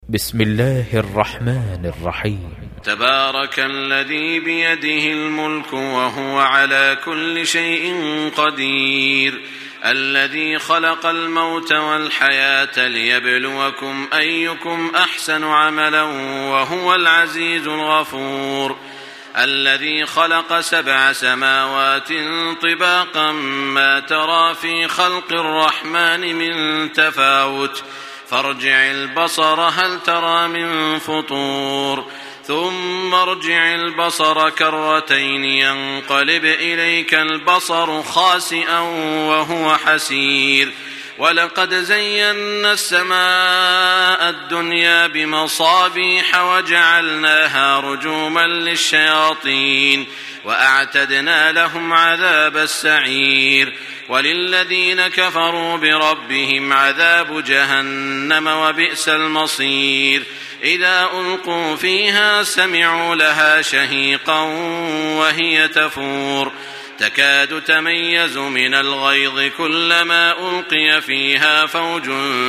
بسم الله الرحمن الرحيم. تبارك الذي بيده الملك وهو على كل شيء قدير، الذي خلق الموت والحياة ليبلوكم أيكم أحسن عملا وهو العزيز الغفور، الذي خلق 7 سماوات طباقا ما ترى في خلق الرحمن من تفاوت، فارجع البصر هل ترى من فطور، ثم ارجع البصر كرتين ينقلب إليك البصر خاسئا وهو حسير، ولقد زينا السماء الدنيا بمصابيح وجعلناها رجوما للشياطين وأعتدنا لهم عذاب السعير، وللذين كفروا بربهم عذاب جهنم وبئس المصير، إذا ألقوا فيها سمعوا لها شهيقا وهي تفور، تكاد تميز من الغيظ كلما ألقي فيها فوج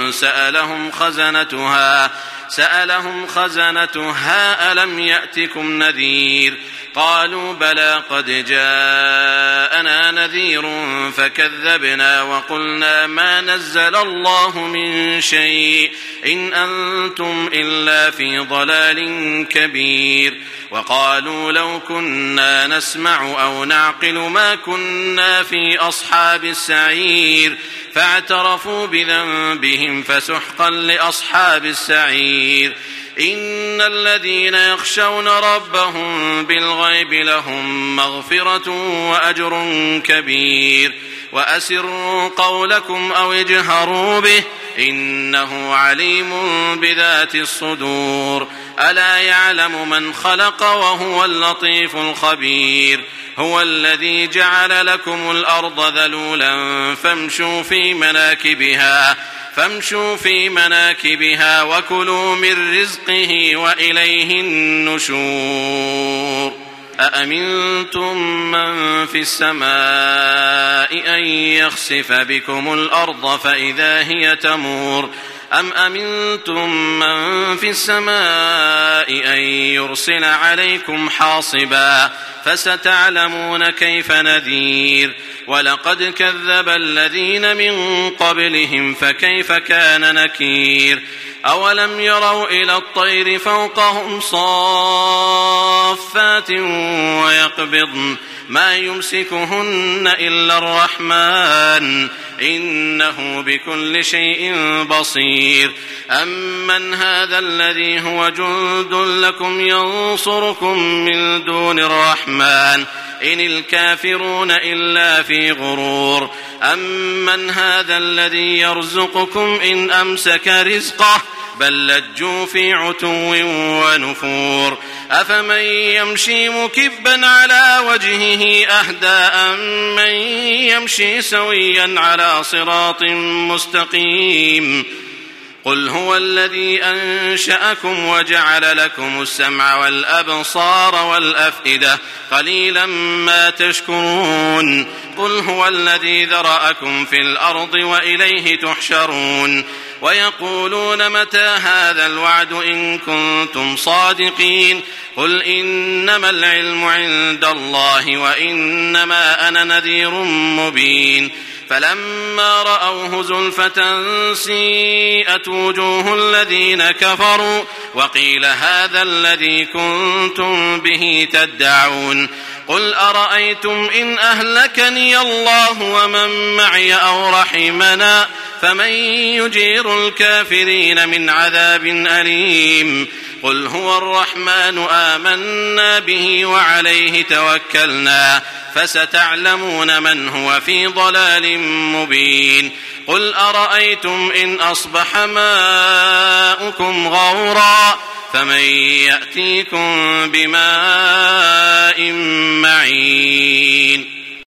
سألهم خزنتها ألم يأتكم نذير، قالوا بلى قد جاءنا نذير فكذبنا وقلنا ما نزل الله من شيء إن أنتم إلا في ضلال كبير، وقالوا لو كنا نسمع أو نعقل ما كنا في أصحاب السعير، فاعترفوا بذنبهم فسحقا لأصحاب السعير، إن الذين يخشون ربهم بالغيب لهم مغفرة وأجر كبير، وأسروا قولكم أو اجهروا به إنه عليم بذات الصدور، ألا يعلم من خلق وهو اللطيف الخبير، هو الذي جعل لكم الأرض ذلولا فامشوا في مناكبها وكلوا من رزقه وإليه النشور، أأمنتم من في السماء أن يخسف بكم الأرض فإذا هي تمور، أم أمنتم من في السماء أن يرسل عليكم حاصبا، فستعلمون كيف نذير، ولقد كذب الذين من قبلهم فكيف كان نكير، أولم يروا إلى الطير فوقهم صافات ويقبضن ما يمسكهن إلا الرحمن إنه بكل شيء بصير، أمن هذا الذي هو جند لكم ينصركم من دون الرحمن إن الكافرون إلا في غرور، أمن هذا الذي يرزقكم إن أمسك رزقه بل لجوا في عتو ونفور، أفمن يمشي مكبا على وجهه أهدى أمن يمشي سويا على صراط مستقيم، قل هو الذي أنشأكم وجعل لكم السمع والأبصار والأفئدة قليلا ما تشكرون، قل هو الذي ذرأكم في الأرض وإليه تحشرون، ويقولون متى هذا الوعد إن كنتم صادقين، قل إنما العلم عند الله وإنما أنا نذير مبين، فلما رأوه زلفة سيئت وجوه الذين كفروا وقيل هذا الذي كنتم به تدعون، قل أرأيتم إن أهلكني الله ومن معي أو رحمنا فمن يجير الكافرين من عذاب أليم، قل هو الرحمن آمنا به وعليه توكلنا فستعلمون من هو في ضلال مبين، قل أرأيتم إن أصبح ماؤكم غورا فمن يأتيكم بماء معين.